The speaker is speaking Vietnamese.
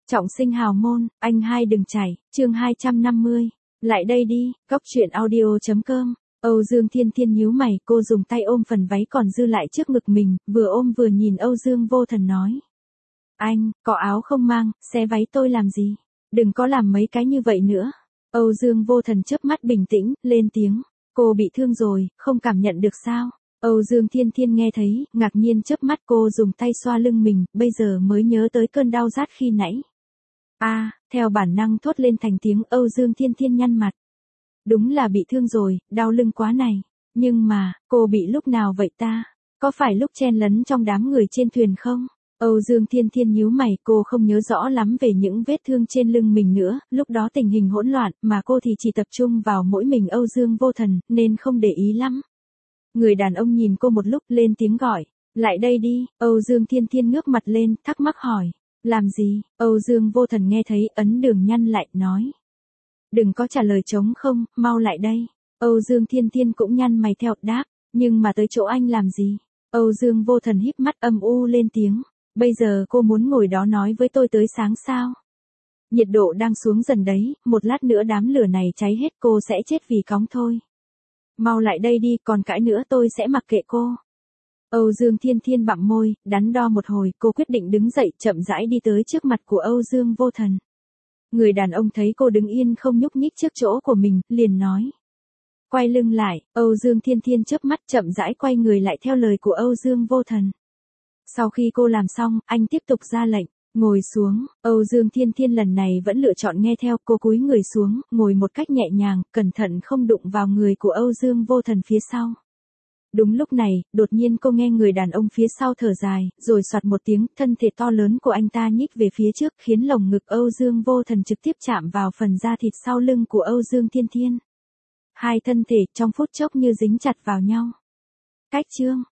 Trọng sinh hào môn, anh hai đừng chảy, chương 250. Lại đây đi, góc truyện audio.com. Âu Dương Thiên Thiên nhíu mày, cô dùng tay ôm phần váy còn dư lại trước ngực mình, vừa ôm vừa nhìn Âu Dương Vô Thần nói. Anh, có áo không mang, xé váy tôi làm gì? Đừng có làm mấy cái như vậy nữa. Âu Dương Vô Thần chớp mắt bình tĩnh, lên tiếng. Cô bị thương rồi, không cảm nhận được sao? Âu Dương Thiên Thiên nghe thấy, ngạc nhiên chớp mắt, cô dùng tay xoa lưng mình, bây giờ mới nhớ tới cơn đau rát khi nãy. Theo bản năng thốt lên thành tiếng. Âu Dương Thiên Thiên nhăn mặt. Đúng là bị thương rồi, đau lưng quá này. Nhưng mà, cô bị lúc nào vậy ta? Có phải lúc chen lấn trong đám người trên thuyền không? Âu Dương Thiên Thiên nhíu mày, cô không nhớ rõ lắm về những vết thương trên lưng mình nữa, lúc đó tình hình hỗn loạn, mà cô thì chỉ tập trung vào mỗi mình Âu Dương Vô Thần, nên không để ý lắm. Người đàn ông nhìn cô một lúc, lên tiếng gọi. Lại đây đi. Âu Dương Thiên Thiên ngước mặt lên, thắc mắc hỏi. Làm gì? Âu Dương Vô Thần nghe thấy, ấn đường nhăn lại, nói. Đừng có trả lời trống không, mau lại đây. Âu Dương Thiên Thiên cũng nhăn mày theo, đáp. Nhưng mà tới chỗ anh làm gì? Âu Dương Vô Thần híp mắt âm u lên tiếng. Bây giờ cô muốn ngồi đó nói với tôi tới sáng sao? Nhiệt độ đang xuống dần đấy, một lát nữa đám lửa này cháy hết cô sẽ chết vì cóng thôi. Mau lại đây đi, còn cãi nữa tôi sẽ mặc kệ cô. Âu Dương Thiên Thiên bặm môi, đắn đo một hồi, cô quyết định đứng dậy, chậm rãi đi tới trước mặt của Âu Dương Vô Thần. Người đàn ông thấy cô đứng yên không nhúc nhích trước chỗ của mình, liền nói. Quay lưng lại. Âu Dương Thiên Thiên chớp mắt, chậm rãi quay người lại theo lời của Âu Dương Vô Thần. Sau khi cô làm xong, anh tiếp tục ra lệnh. Ngồi xuống. Âu Dương Thiên Thiên lần này vẫn lựa chọn nghe theo, cô cúi người xuống, ngồi một cách nhẹ nhàng, cẩn thận không đụng vào người của Âu Dương Vô Thần phía sau. Đúng lúc này, đột nhiên cô nghe người đàn ông phía sau thở dài, rồi soạt một tiếng, thân thể to lớn của anh ta nhích về phía trước, khiến lồng ngực Âu Dương Vô Thần trực tiếp chạm vào phần da thịt sau lưng của Âu Dương Thiên Thiên. Hai thân thể trong phút chốc như dính chặt vào nhau. Cách chương.